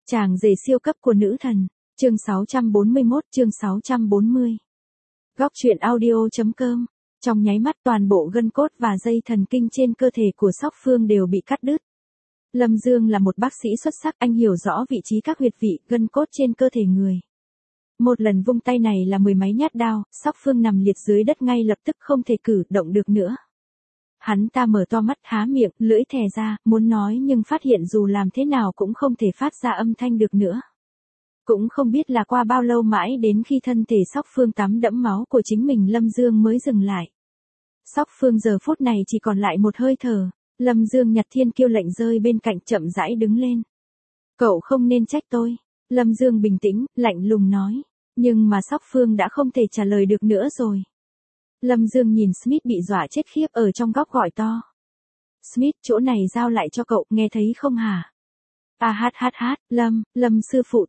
Chàng rể siêu cấp của nữ thần. Chương 641, chương 640. Góc truyện audio.com. Trong nháy mắt toàn bộ gân cốt và dây thần kinh trên cơ thể của Sóc Phương đều bị cắt đứt. Lâm Dương là một bác sĩ xuất sắc, anh hiểu rõ vị trí các huyệt vị, gân cốt trên cơ thể người. Một lần vung tay này là mười mấy nhát đao, Sóc Phương nằm liệt dưới đất ngay lập tức không thể cử động được nữa. Hắn ta mở to mắt há miệng, lưỡi thè ra, muốn nói nhưng phát hiện dù làm thế nào cũng không thể phát ra âm thanh được nữa. Cũng không biết là qua bao lâu mãi đến khi thân thể Sóc Phương tắm đẫm máu của chính mình Lâm Dương mới dừng lại. Sóc Phương giờ phút này chỉ còn lại một hơi thở, Lâm Dương nhặt thiên kiêu lệnh rơi bên cạnh chậm rãi đứng lên. Cậu không nên trách tôi. Lâm Dương bình tĩnh, lạnh lùng nói. Nhưng mà Sóc Phương đã không thể trả lời được nữa rồi. Lâm Dương nhìn Smith bị dọa chết khiếp ở trong góc gọi to. Smith, chỗ này giao lại cho cậu, nghe thấy không hả? Lâm sư phụ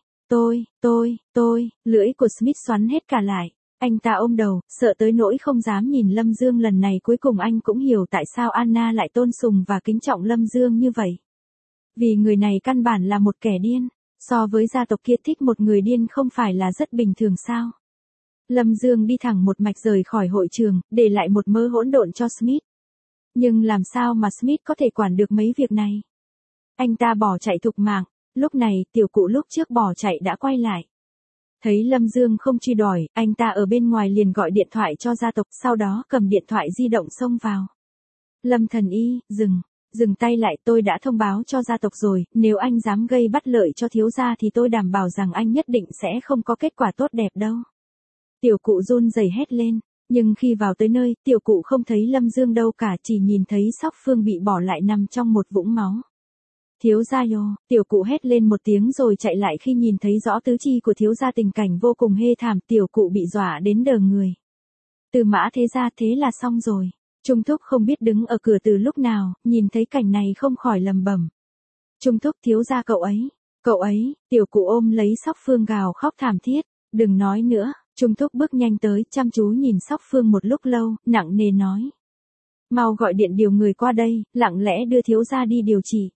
tôi, lưỡi của Smith xoắn hết cả lại. Anh ta ôm đầu, sợ tới nỗi không dám nhìn Lâm Dương. Lần này cuối cùng anh cũng hiểu tại sao Anna lại tôn sùng và kính trọng Lâm Dương như vậy. Vì người này căn bản là một kẻ điên, so với gia tộc kia thích một người điên không phải là rất bình thường sao? Lâm Dương đi thẳng một mạch rời khỏi hội trường, để lại một mớ hỗn độn cho Smith. Nhưng làm sao mà Smith có thể quản được mấy việc này? Anh ta bỏ chạy thục mạng, lúc này tiểu cụ lúc trước bỏ chạy đã quay lại. Thấy Lâm Dương không truy đuổi, anh ta ở bên ngoài liền gọi điện thoại cho gia tộc, sau đó cầm điện thoại di động xông vào. Lâm Thần Y, dừng tay lại, tôi đã thông báo cho gia tộc rồi, nếu anh dám gây bất lợi cho thiếu gia thì tôi đảm bảo rằng anh nhất định sẽ không có kết quả tốt đẹp đâu. Tiểu cụ run rẩy hét lên, nhưng khi vào tới nơi, tiểu cụ không thấy Lâm Dương đâu cả, chỉ nhìn thấy Sóc Phương bị bỏ lại nằm trong một vũng máu. Thiếu gia yo, tiểu cụ hét lên một tiếng rồi chạy lại. Khi nhìn thấy rõ tứ chi của thiếu gia tình cảnh vô cùng hê thảm, tiểu cụ bị dọa đến đờ người. Từ Mã thế gia, thế là xong rồi. Trung Thúc không biết đứng ở cửa từ lúc nào, nhìn thấy cảnh này không khỏi lầm bẩm. Trung Thúc, thiếu gia cậu ấy, tiểu cụ ôm lấy Sóc Phương gào khóc thảm thiết. Đừng nói nữa. Trung Thúc bước nhanh tới, chăm chú nhìn Sóc Phương một lúc lâu, nặng nề nói. Mau gọi điện điều người qua đây, lặng lẽ đưa thiếu gia đi điều trị.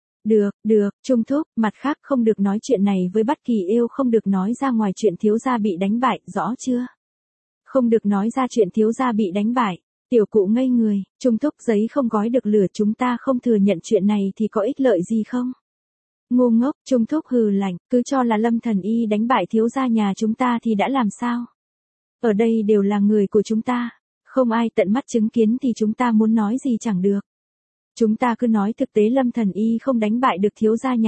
Được, Trung Thúc, mặt khác không được nói chuyện này với bất kỳ yêu, không được nói ra ngoài chuyện thiếu gia bị đánh bại, rõ chưa? Không được nói ra chuyện thiếu gia bị đánh bại. Tiểu cụ ngây người, Trung Thúc, giấy không gói được lửa, chúng ta không thừa nhận chuyện này thì có ích lợi gì không? Ngu ngốc, Trung Thúc hừ lạnh, cứ cho là Lâm Thần Y đánh bại thiếu gia nhà chúng ta thì đã làm sao? Ở đây đều là người của chúng ta, không ai tận mắt chứng kiến thì chúng ta muốn nói gì chẳng được. Chúng ta cứ nói thực tế Lâm Thần Y không đánh bại được thiếu gia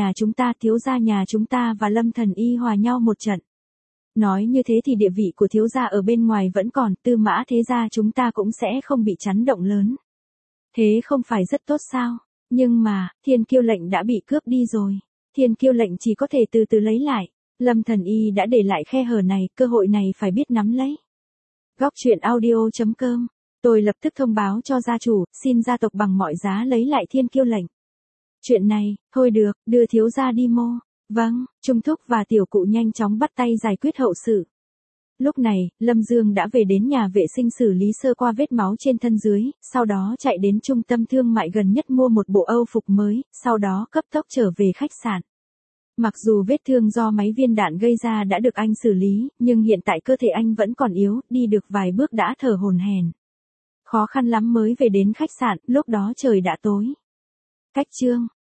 nhà chúng ta và Lâm Thần Y hòa nhau một trận. Nói như thế thì địa vị của thiếu gia ở bên ngoài vẫn còn, Tư Mã thế gia chúng ta cũng sẽ không bị chấn động lớn. Thế không phải rất tốt sao? Nhưng mà, thiên kiêu lệnh đã bị cướp đi rồi. Thiên kiêu lệnh chỉ có thể từ từ lấy lại. Lâm Thần Y đã để lại khe hở này, cơ hội này phải biết nắm lấy. Góc truyện audio.com. Tôi lập tức thông báo cho gia chủ, xin gia tộc bằng mọi giá lấy lại thiên kiêu lệnh. Chuyện này, thôi được, đưa thiếu gia đi mô. Vâng, Trung Thúc và tiểu cụ nhanh chóng bắt tay giải quyết hậu sự. Lúc này, Lâm Dương đã về đến nhà vệ sinh xử lý sơ qua vết máu trên thân dưới, sau đó chạy đến trung tâm thương mại gần nhất mua một bộ âu phục mới, sau đó cấp tốc trở về khách sạn. Mặc dù vết thương do máy viên đạn gây ra đã được anh xử lý, nhưng hiện tại cơ thể anh vẫn còn yếu, đi được vài bước đã thở hổn hển. Khó khăn lắm mới về đến khách sạn, lúc đó trời đã tối. Cách chương